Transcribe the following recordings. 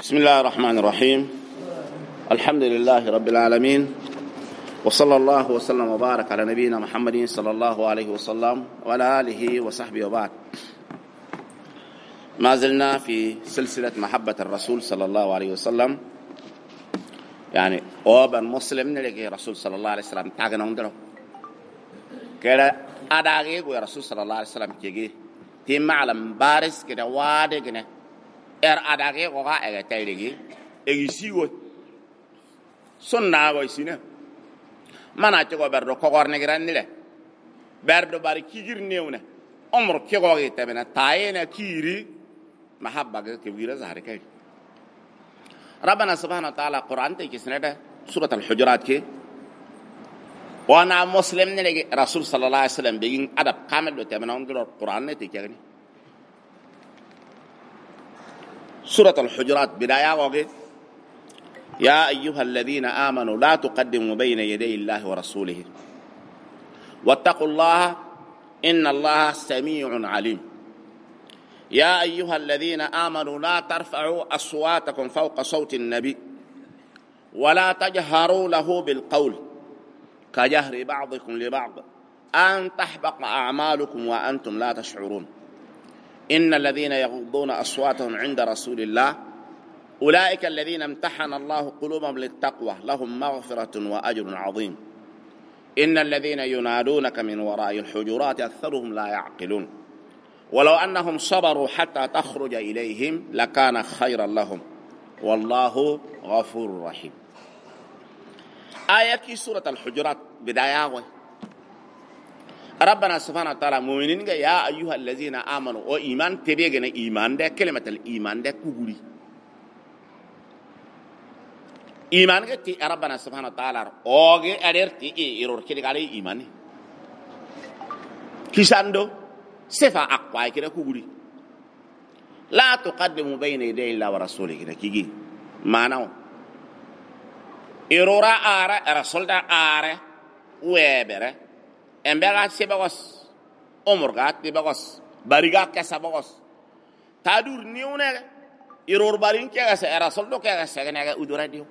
بسم الله الرحمن الرحيم. الحمد لله رب العالمين، وصلى الله وسلم وبارك على نبينا محمد صلى الله عليه وسلم وعلى آله وصحبه وبعد. ما زلنا في سلسلة محبة الرسول صلى الله عليه وسلم، يعني أوبا مسلم نلقي رسول صلى الله عليه وسلم تاغنا ندرو كده أداغي رسول صلى الله عليه وسلم كيجي تيم علم بارس كده وادي كده adage ko ga ega tayrigi egisiwo sonna wa isine mana ci ko berdo ko gorne grandile berdo bari kigir newne umr ki ko gi tabena tayena kiri mahabba ga kibira zahar kay ربنا سبحانه وتعالى قرآن تيجي سنة سورة الحجرات كي وانا مسلم نلقي رسول صلى الله عليه وسلم بيجين أدب كامل وتمنى عندنا القرآن تيجي سورة الحجرات بداية وقت يا أيها الذين آمنوا لا تقدموا بين يدي الله ورسوله واتقوا الله إن الله سميع عليم. يا أيها الذين آمنوا لا ترفعوا أصواتكم فوق صوت النبي ولا تجهروا له بالقول كجهر بعضكم لبعض أن تحبط أعمالكم وأنتم لا تشعرون. إن الذين يغضون أصواتهم عند رسول الله أولئك الذين امتحن الله قلوبهم للتقوى لهم مغفرة وأجر عظيم. إن الذين ينادونك من وراء الحجرات أكثرهم لا يعقلون ولو أنهم صبروا حتى تخرج إليهم لكان خيرا لهم والله غفور رحيم. آية سورة الحجرات بداية ربنا سبحانه وتعالى مؤمنين يا أيها الذين آمنوا وإيمان تبيغنا إيمان ده كلمة الإيمان ده كغوري إيمان تي ربنا سبحانه وتعالى أوغي أدرتي إيرور كده على إيمان كيساندو صفة أقوى كده كغوري لا تقدموا بين يدي الله ورسوله كده كيجي معناه إيرورا آره رسول ده آره ويبره embega sebagos omurga tibagos bariga kasabagos tadur niune iror barin ke gasa rasul do ke gasa ga udura dio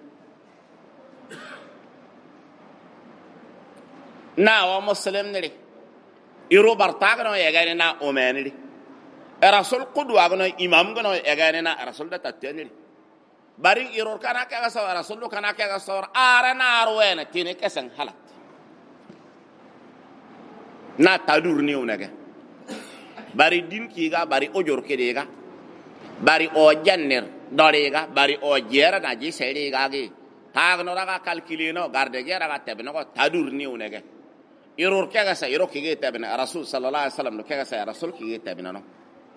na wa muslim ne iro bartaga no ya gane na omeni rasul qudwa ga no imam ga no ya gane na rasul da tatene barin iror kana ke gasa rasul do kana ke gasa ara na arwena tine kesan halat na tadur ni unaga bari din kiga bari ojor kedega bari o janner dorega bari o jera na ji seriga gi tagno raga calculino garde gera ga tebno ko tadur ni unaga iror kega sa iror kige tebna rasul sallallahu alaihi wasallam kega sa rasul kige tebna no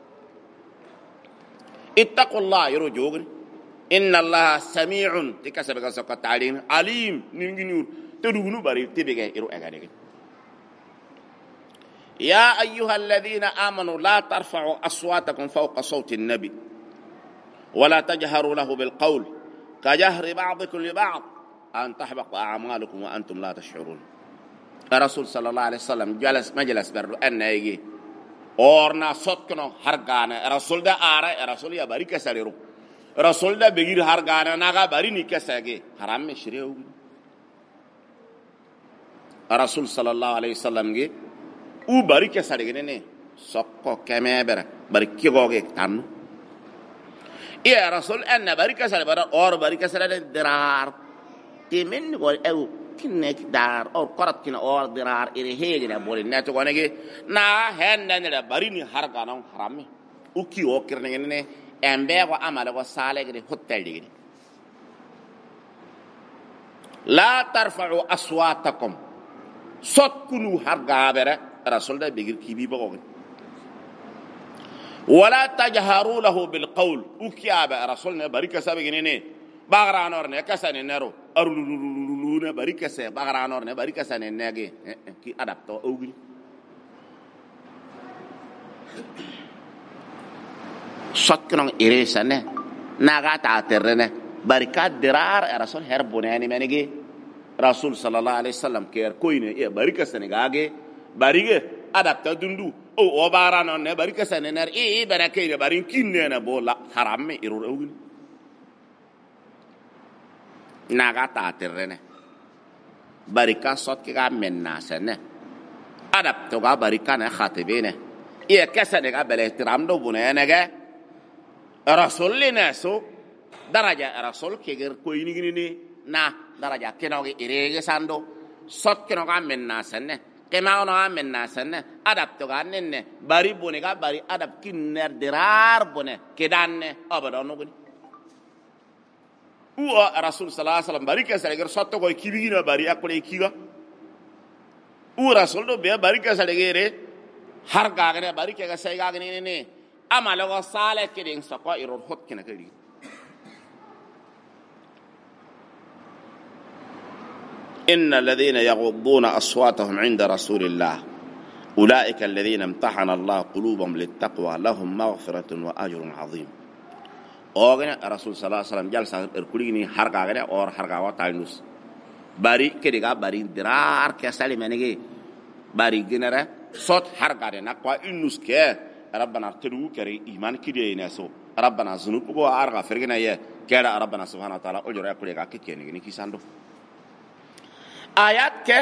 ittaqullah yoro jogri inna allaha sami'un tikasabe sa ko talin alim ningini tedugunu bari tebega iro egadege. يا أيها الذين آمنوا لا ترفعوا أصواتكم فوق صوت النبي ولا تجهروا له بالقول كجهر بعضكم لبعض أن تحبط أعمالكم وأنتم لا تشعرون. الرسول صلى الله عليه وسلم جلس مجلس برضو أن يجي أورنا صوتكنا هرغانا الرسول ده آره الرسول يا باري كسريرو الرسول ده بغير هرغانا ناغا باري نكساجي حرام مشريو. الرسول صلى الله عليه وسلم جي u bari ke sarigene ne sokko kemebere bari kigoge tanu ya rasul anna bari ke sare bara or bari ke sare dirar timin go ew kinne dar or korat kina or dirar ire hege na boli net go nege na henne ne bari ni har ganon harami u ki o kirne ne embe go amala go sale ge hotel dige la tarfa'u aswatakum sotkunu har gabere رسول ده بيجر كيبي بقول ولا تجهروا له بالقول وكيابه رسولنا بريكه سابغنينه باغرانورنه كسانه نرو ارلولولونه بريكه سه باغرانورنه بريكه سانه نغي كي ادابتو اوغي شكرا إريسانه ناغات عترنه بركة درار رسول هربوناني منيجي رسول صلى الله عليه وسلم كير كوينه إيه بركة سنغاغي بريكه أدابتو دندو أو أبارانورنه بركة سنه نر إيه بركة barin kinne na bola haram me irur awgin naga ta terrene barika sot ki ga menna sene adap to ga barika na khatibene iya kasa de ga bele tiram do bunene ga rasulina so daraja rasul ke ger ko yini ni na daraja kenoge irege sando sot kenoga menna sene kema ono menna sene adap to ga nenne bari bone ga bari adap kinner dirar bone kedanne abada no gni uwa rasul sallallahu alaihi wasallam bari ke sare ger sotto ko kibigina bari akole kiga u rasul do be bari ke sare gere har ga gane bari ke ga sai ga gane ne amalo go sale ke din sako iror hot kena kedi إن الذين يغضون أصواتهم عند رسول الله أولئك الذين امتحن الله قلوبهم للتقوى لهم مغفرة وأجر عظيم أوغنا رسول صلى الله عليه وسلم جالس إركوليني حرقا غدا أور حرقا وطاينوس باري كدغا باري درار كسالي منيغي باري جنرا صوت حرقا نقوا إنوس كي ربنا تدو كري إيمان كدي ناسو ربنا ذنوب كو أرغا فرغنا يه كيدا ربنا سبحانه وتعالى أجر يكوليغا كيكيني ني كيساندو آيات کے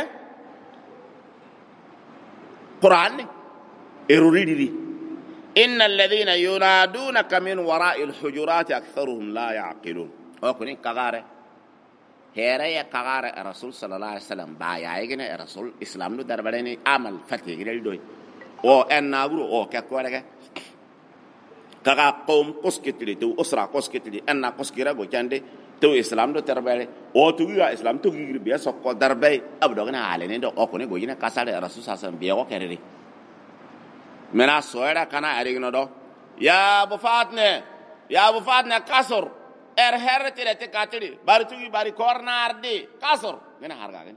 قرآن اروريدي إن الذين ينادونك من وراء الحجرات أكثرهم لا يعقلون أكوني كغارة هيرة كغارة الرسول صلى الله عليه وسلم بايا يجينا الرسول إسلام لو دربلني عمل فتح يجينا لدوي أو أن نقول أو كقولك كغا قوم قسكتلي تو أسرع قسكتلي أن قسكيرا بوجاندي تو اسلام دو تربيه او تو يا اسلام تو غير بيا سوكو دربي ابدو غنا علينا دو اوكوني غوينا كاسال الرسول صلى الله عليه وسلم بيو كرري منا سويرا كانا اريغنو دو يا ابو فاطمه كاسور هرتي لتكاتري بارتوغي باري كورنار دي كاسور غنا هارغا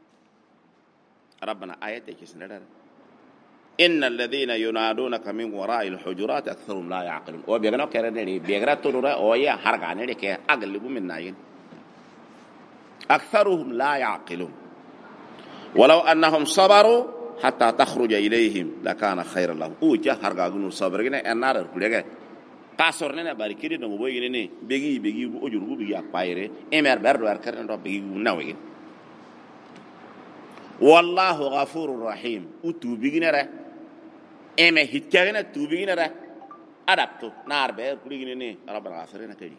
ربنا ايتك سندر إن الذين ينادونك من وراء الحجرات أكثرهم لا يعقلون أو بيغنا كرني بيغرا تورا أو يا حرقاني لك أغلب من ناين أكثرهم لا يعقلون ولو أنهم صبروا حتى تخرج إليهم لكان خير لهم أو جا حرقانو صبرنا النار كلها كاسورنا باركيري نمبوي ني بيجي أجرو بيجي أكبايره إمر بردو أركرنا بيجي ناوي والله غفور رحيم أتو بيجينا إما هتكلنا توبينا أدبتو نار بير كلينا ني ربنا غفرنا كلي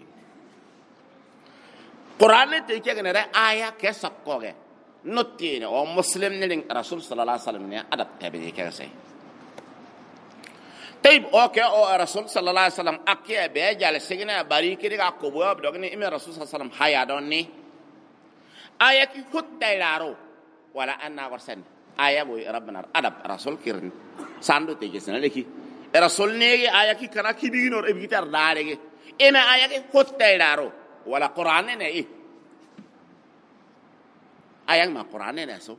قرآن تيجينا آية كسكوجة نتين أو مسلم نلين رسول صلى الله عليه وسلم نيا أدب تبدي كذا طيب أوكي أو رسول صلى الله عليه وسلم أكيد بيجعل سجنا باريكي دي أكوبوا بدوغني إما رسول صلى الله عليه وسلم حيادوني آية كي خد تيلارو ولا أنا ورسن آية بوي ربنا أدب رسول كيرن ساندو تيجسنا لكي رسول نيجي آية كي كنا كي بيجينور إبكتر داري إما آية كي خد تيلارو ولا قرآن نه آية ما قرآن نه سو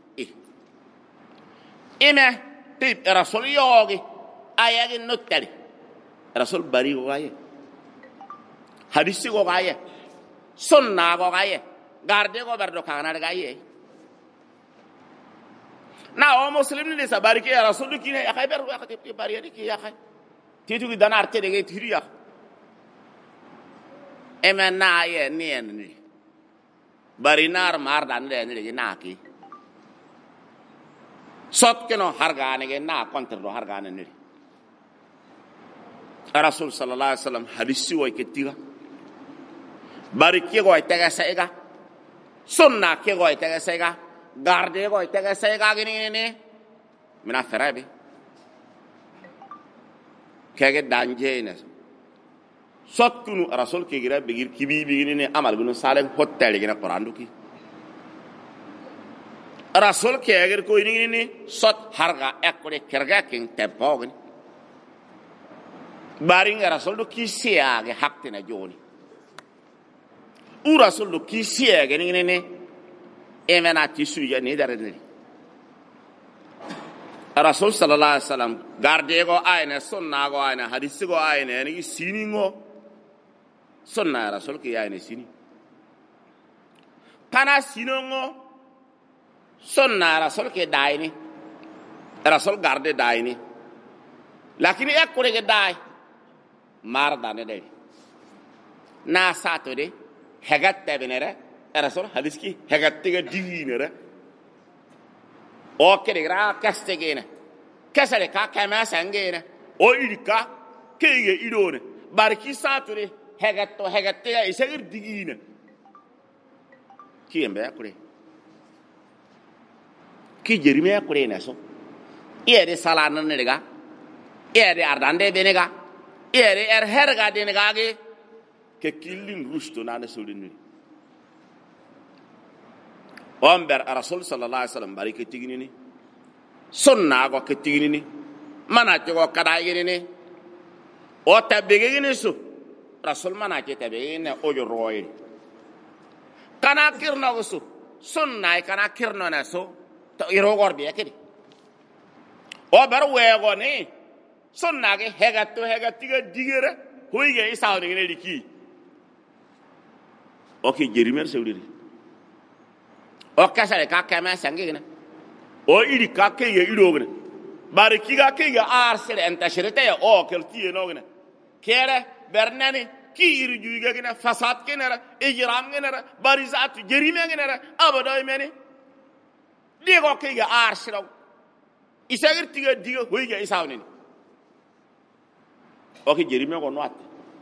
إما تيب رسول يوغي آية كي نتالي رسول باري غاية حديثي غاية سنة غاية غاردي غبردو كانا غاية na o muslim ni sabari ke rasul ki ne akay ber wakati ki bari ni ki yakay titu ki danar te de tiri yak emen na ye ni bari nar mar dan de ni na ki sot ke no hargane ge na konter do hargane ni rasul sallallahu alaihi wasallam hadisi wo ke tiga bari ke go itaga saiga sunna ke go itaga saiga garde ko itaga sayga gini ne mina ferabe kege danje ne sotkunu rasul ke gira bigir kibi bigini ne amal gunu salen hotel gina quran duki rasul ke agar ko ini ne sot harga ekore kerga king tempo gini baring rasul du kisia ge haktina joni u rasul du kisia ge ne emena tisu ya ni darani rasul sallallahu alaihi wasallam garde go ayna sunna go ayna hadisi go ayna ni siningo sunna rasul ki ayna sini kana sinongo sunna rasul ke daini rasul garde daini lakini ekkore ke dai mar dane de na sato de hegat tebinere rasul hadiski hegatiga diginere o kedegra kastegena kasale ka kama sangena o ilika kege idone barki sature hegatiga isagir digina kiyembe akure ki jerime akure na so iyede salana nega iyede ardande benega iyede herga denega ge ke killin rusto nana solini omber rasul sallallahu alaihi wasallam bari ke tiginini sunna go ke tiginini mana jogo kada yini o tabegini su rasul mana ke tabegini o jo royi kana kirna usu sunna kana kirna na so to iro gorbi akedi o bar wego ni sunna ge hegatiga digere hoyge isawni ne liki o ki jerimer sewdiri o kasare ka kama sangina o iri ka keye irogna bari kiga keye arsele entashirete o keltiye nogna kere bernani ki iri juiga gina fasad kenera ijram genera barizat jerime genera abado meni digo keye arsele isagir tiga diga hoyge isawni o ki jerime ko noat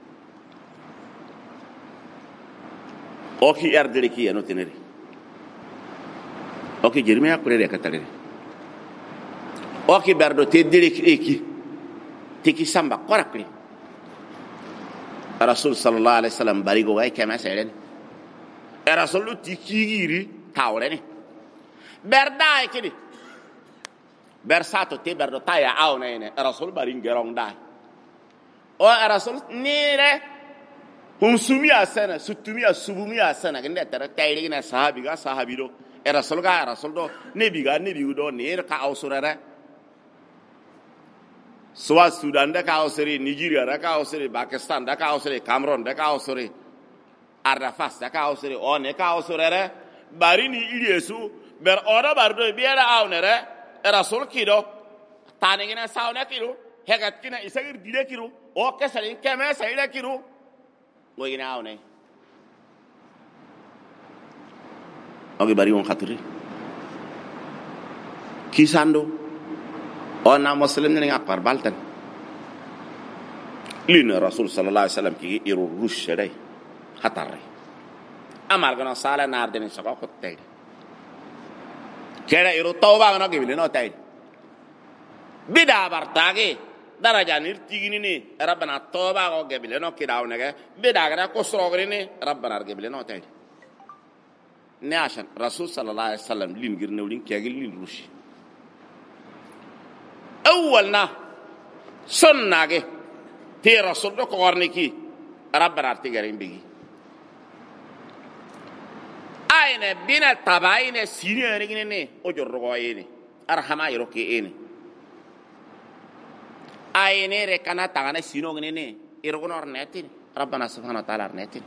o ki erdere ki no teneri o ki jerime akure de katalere o ki berdo te dire ki tiki samba korakri rasul sallallahu alaihi wasallam barigo ay kema selen rasul tiki giri tawreni berda kidi bersato te berdo taya awnene rasul barin gerong dai o rasul nire hum sumia sana sutumia subumia sana gende tara tayri na sahabi do rasul do nebi do nir ka awsurara swa sudan da ka awsuri nigeria da ka awsuri pakistan da ka awsuri cameroon da ka awsuri arafas da ka awsuri one ka awsurara barini iliesu ber ora bardo biera awnere rasul kido tanigina sauna kido hegat kina isagir dire kido o kesalin kema sayla kido goyina awne ogi bari won khatri kisando ona muslim ni akbar baltan lina rasul sallallahu alaihi wasallam ki iru rushray khatare amar gana sala nar den sako khottay kera iru tawba gana gibile no tay bida bartage daraja nirtigini ni rabbana tawba go gibile no kidawne ge bida gara ko srogri ni rabbana gibile no tay ne ashan rasul sallallahu alaihi wasallam lin girne lin kegil lin rushi awwalna sunnage te rasul do ko warniki rabbana tigarin bigi ayne bina tabayne sinere ginene o jorgo yene arhama yiroke ene ayne re kana tangana sino ginene irgonor netin rabbana subhanahu wa ta'ala netin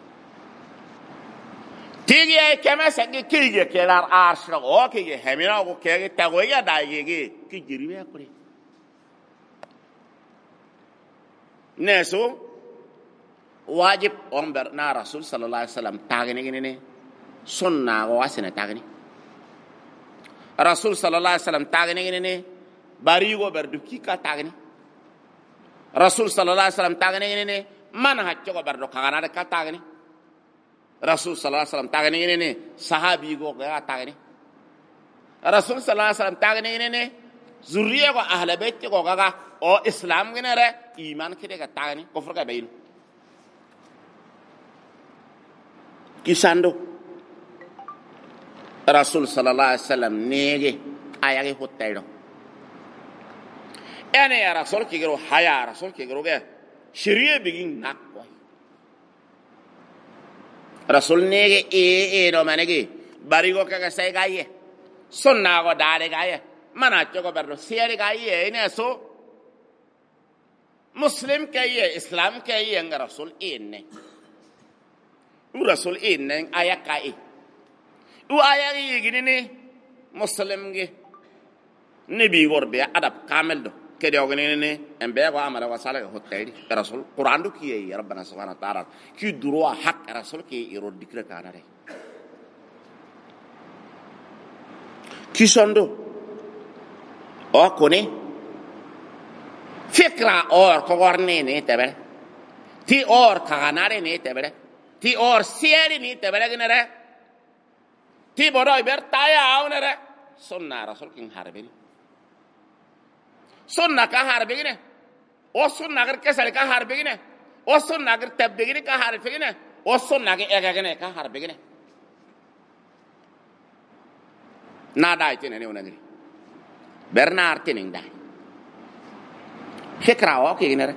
tigi ay kema sangi kige kelar arshra o kige hemina ko kege tagoya daigege ki jiribe akure neso wajib omber na rasul sallallahu alaihi wasallam tagene ginene sunna go wasina tagni rasul sallallahu alaihi wasallam tagni ngene barigo berdu kika tagni rasul sallallahu alaihi wasallam tagni ngene man hacco go berdu kagana de tagni rasul sallallahu alaihi wasallam tagni ngene sahabi go ga tagni rasul sallallahu alaihi wasallam tagni ngene zurriya go ahla bait go ga o islam ngene re iman kide ga tagni ko furga bayin kisando rasul sallallahu alaihi wasallam nege ayage hottaydo ene ya rasul kigero haya rasul kigero ge shiriye bigin nakko rasul nege do manege barigo kaga sai gaye sunna go dare gaye mana jogo berdo siere gaye ene so muslim kaye islam kaye nga rasul enne rasul enne ayakai u ayari yigini muslim ge nabi gorbe adab kamel do kede ogene ne embe ko amara wasala ko hottaydi rasul qur'an do kiye rabbana subhanahu wa ta'ala ki droit hak rasul ki iro dikra kanare kisondo o kone fikra or ko gorne ne tebe ti or kaganare ne tebe ti or sieri ne tebe gnere ti bodo ber taya awnere sunna rasul king harbin sunna ka harbin o sunna gar kesal ka harbin o sunna gar tabdegini ka harbin o sunna ga egagene ka harbin na dai tene ne onagri bernard tene dai fikra o ke ginere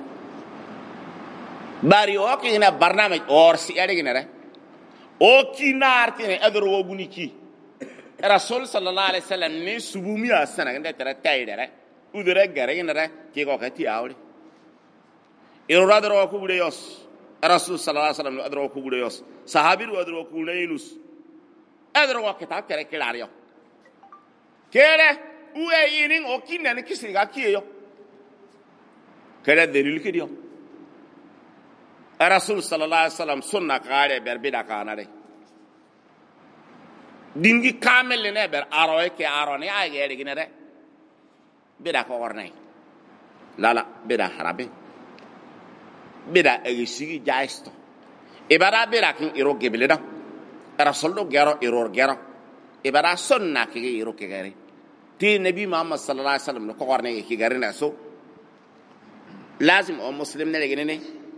bari o ke ginere barnamij or si ade ginere o kinar tene adro wo guniki rasul sallallahu alaihi wasallam ne subumi asana gande tera taydere udere gare ginere ke ko kati awle irodro ko bude yos rasul sallallahu alaihi wasallam adro ko bude yos sahabiru adro ko leynus adro ko kitab tere kilario kere uwe yinin o kinna ne kisiga kiyo kere delil kidio rasul sallallahu alaihi wasallam sunna kare berbida kanare dingi kamel ne ber aroy ke arone ay gere ginere bida ko ornay lala bida harabe bida egisi jaisto ibara bida kin iro gebeleda rasul do gero iro gero ibara sunna ke iro ke gere ti nabi muhammad sallallahu alaihi wasallam ko ornay ke gere na so lazim o muslim ne gene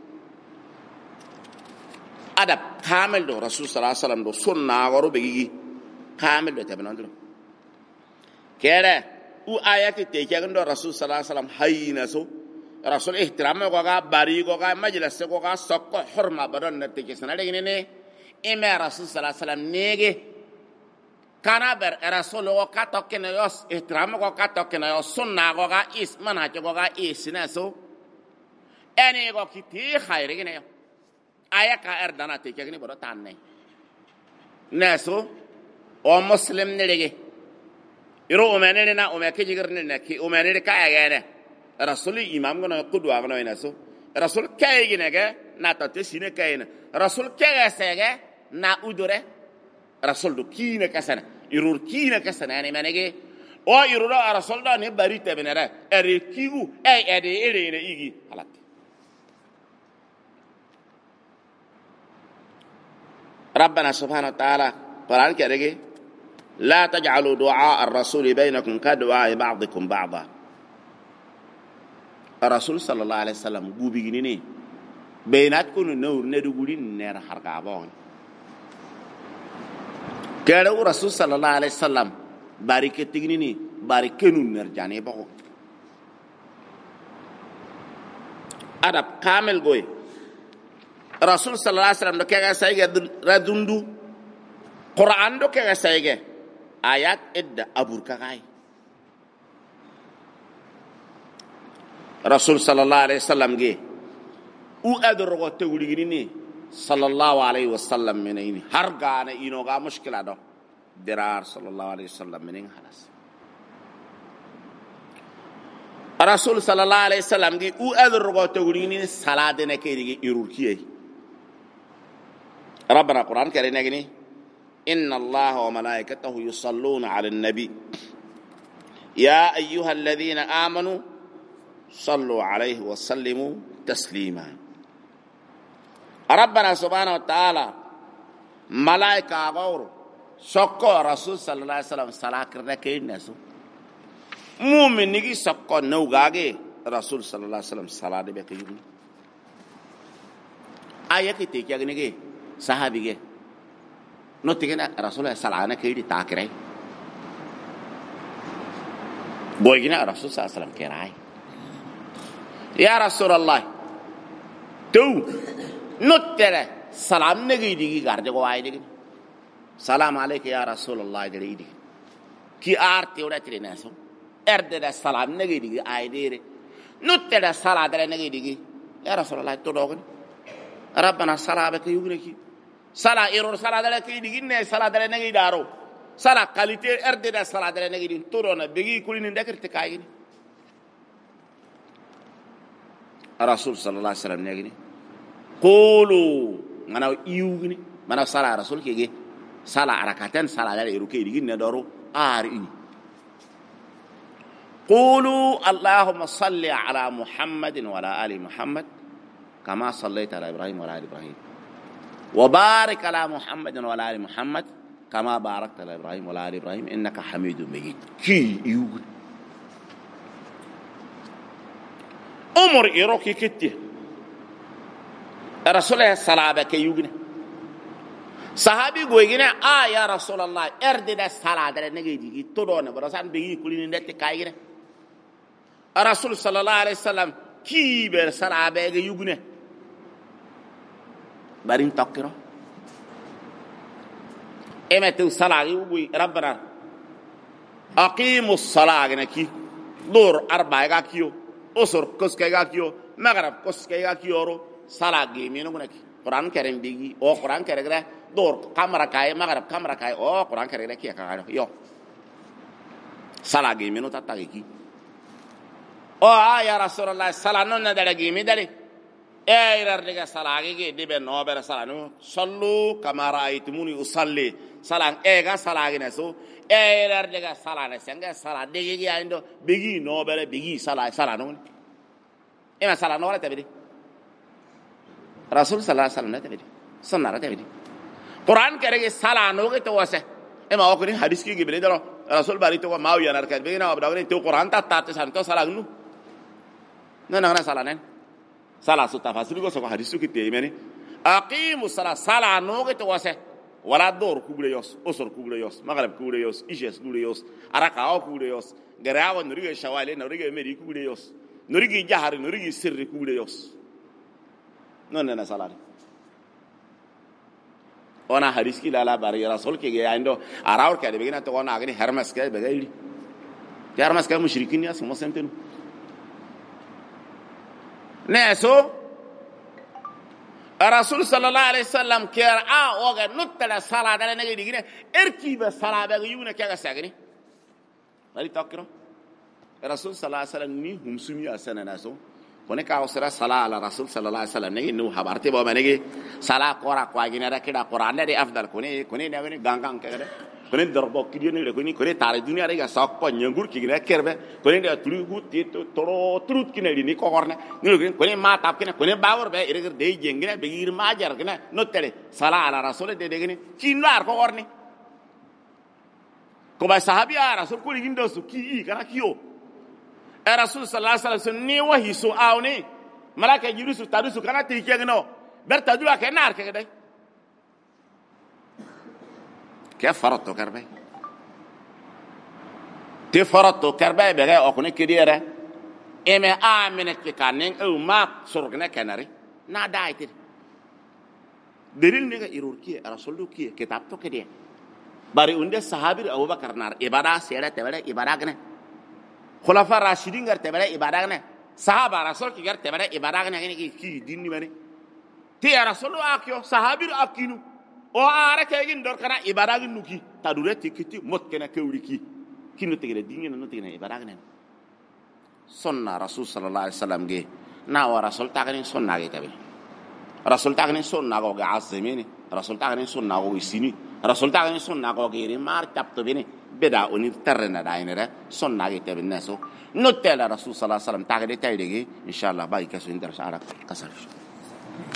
adab kamel do rasul sallallahu alaihi wasallam do sunna goro be gi kamel do tabanandro kere u ayati te kagando rasul sallallahu alaihi wasallam hayina so rasul ihtiram ko ga bari ko ga majlis ko ga sokko hurma badon na te kesana de ne ime rasul sallallahu alaihi wasallam nege kana ber rasul ko ka tokkene yos ihtiram ko ka tokkene yos sunna ko ga is mana ko ga isina so ene ko kiti khairi gene aya ka erdana te kagni bodo tanne neso o muslim ne lege iro o menene na o me ke jigirne ne ki o menene ka ayene rasul imam gono qudwa gono neso rasul kay gine ge na ta te sine kayna rasul kege sege na udure rasul do kine kasana irur kine kasana ne menege o iruro rasul do ne bari te benere ere kigu ede ere ne igi halat ربنا سبحانه وتعالى قرآن كريم لا تجعلوا دعاء الرسول بينكم كدعاء بعضكم بعضا الرسول صلى الله عليه وسلم غوبيني بيناتكم نور ندغولين نير حرقابون كانوا الرسول صلى الله عليه وسلم باركتيني باركنون نرجاني بو ادب كامل غوي rasul sallallahu alaihi wasallam do kega sayge radundu qur'an do kega sayge ayat idda abur kagay rasul sallallahu alaihi wasallam ge u adrogo tewligini ni sallallahu alaihi wasallam menini hargana ino ga mushkila do dirar sallallahu alaihi wasallam menin halas rasul sallallahu alaihi wasallam ge u adrogo tewligini salade ne kedi irurkiye ربنا القرآن كريم نجني إن الله وملائكته يصلون على النبي يا أيها الذين آمنوا صلوا عليه وسلموا تسليما ربنا سبحانه وتعالى ملائكة غور سكو رسول صلى الله عليه وسلم صلاة كرنا كين نسو مؤمن نجي سكو نوغاغي رسول صلى الله عليه وسلم صلاة بكيون آية كتير كي نجي sahabige no tigena rasul sallallahu alaihi takray boygina rasul sallallahu alaihi wasallam kiray ya rasulullah tu no tere salam negi digi garde ko ay digi salam alayka ya rasulullah digi ki arti ora trina so erde da salam negi digi ay dire no tere sala dare negi digi ya rasulullah to dogon rabbana salabaka yugreki sala error sala dala kay diginne sala dala nagi daro sala qualité erde da sala dala nagi din torona begi kulini ndekirte kayini rasul sallallahu alaihi wasallam nagi qulu mana iugni mana sala rasul kege sala arakatan sala dala eru kay diginne daro ari قولوا اللهم صل على محمد وعلى آل محمد كما صليت على إبراهيم وعلى آل إبراهيم وبارك على محمد وعلى آل محمد كما باركت على إبراهيم وعلى آل إبراهيم إنك حميد مجيد. كي يقول عمر إيروكي كتير رسول الله صلى الله عليه وسلم sahabi goygine ya rasulullah erde da salada nege digi todo ne barasan be kulini ndette kaygine rasul sallallahu alaihi wasallam ki ber salabe ge yugune barin takiro emetu salagi ubi rabbana aqimus salagina ki dur arba ga kiyo osor koske ga kiyo maghrib koske ga kiyoro salagi mino gunaki quran kerem bigi o quran keregra dor kamera kay maghrib kamera kay o quran keregra ki ka yo salagi mino tatagi ki o ya rasulullah salano na dalagi mi dali irar diga salagi ge dibe no ber salanu sallu kama raaitumuni usalli salang ga salagi na so irar diga salana senga sala digi gi ando bigi no ber bigi salano ema salano wala tabidi rasul sallallahu alaihi wasallam tabidi sunna tabidi quran kerege salano ge to wase ema okuni hadis ki gibre dalo rasul bari to ma wiya nar kadbe na abdawne to quran ta santo salagnu na salanen sala su tafasiri ko so hadisu ki temene aqimu sala no ge to wase wala dor kubre yos osor kubre yos maghrib kubre yos ishes kubre yos araka o kubre yos garawa nuri shawale nuri meri kubre yos nuri jahar nuri sirri kubre yos non na salare ona hadis ki lala bari rasul ke ge ando arawr ke be gina to ona agni hermes ke be gairi hermes ke mushrikin ya smo sentenu neso rasul sallallahu alaihi wasallam ker oga nutta sala dala ngi digine erkiba sala be yuna ke ga sagni bari takro rasul sallallahu alaihi wasallam ni humsumi asana naso kone ka osra sala ala rasul sallallahu alaihi wasallam ngi nu habarte bo manegi sala qora kwa gina ra kida qur'an de afdal kone ne woni gangang ke de kone darbo kidiyo ne kone tare dunia re ga sak po nyangur ki gina kerbe kone de tulu gutti toro trut ki ne ni ko gorne ni kone ma tap ki ne kone bawor be ire de jengine be ir ma jar gina no tele sala ala rasul de gini ki nar ko gorne ko ba sahabi ya rasul ko ligindo su ki kana kiyo rasul sallallahu alaihi wasallam ni wahi su awni malaka jirusu tadusu kana ti kegno berta dua ke nar ke dai ke faratto karbe te faratto karbe be ga okune kidire eme amene ke kanen o ma sorgne kanari na daite deril ne ga irurki rasul du ki kitab to kede bari unde sahabi abubakar nar ibada sere tebere ibada gane khulafa rashidin gar tebere ibada gane sahaba rasul ki gar tebere ibada gane ki dinni bane te rasul akyo sahabi akinu o ara kegin dor kana ibada gin nuki tadure tikiti mot kena kewriki kinu tegere dingina no tegena ibada gane sunna rasul sallallahu alaihi wasallam ge na wa rasul tagani sunna ge tabe rasul tagani sunna go ga azmini rasul tagani sunna go isini rasul tagani sunna go ge ri mar tapto bene beda oni terrena dainere sunna ge tabe naso no tela rasul sallallahu alaihi wasallam tagade tayde ge inshallah bai kaso indar shara kasar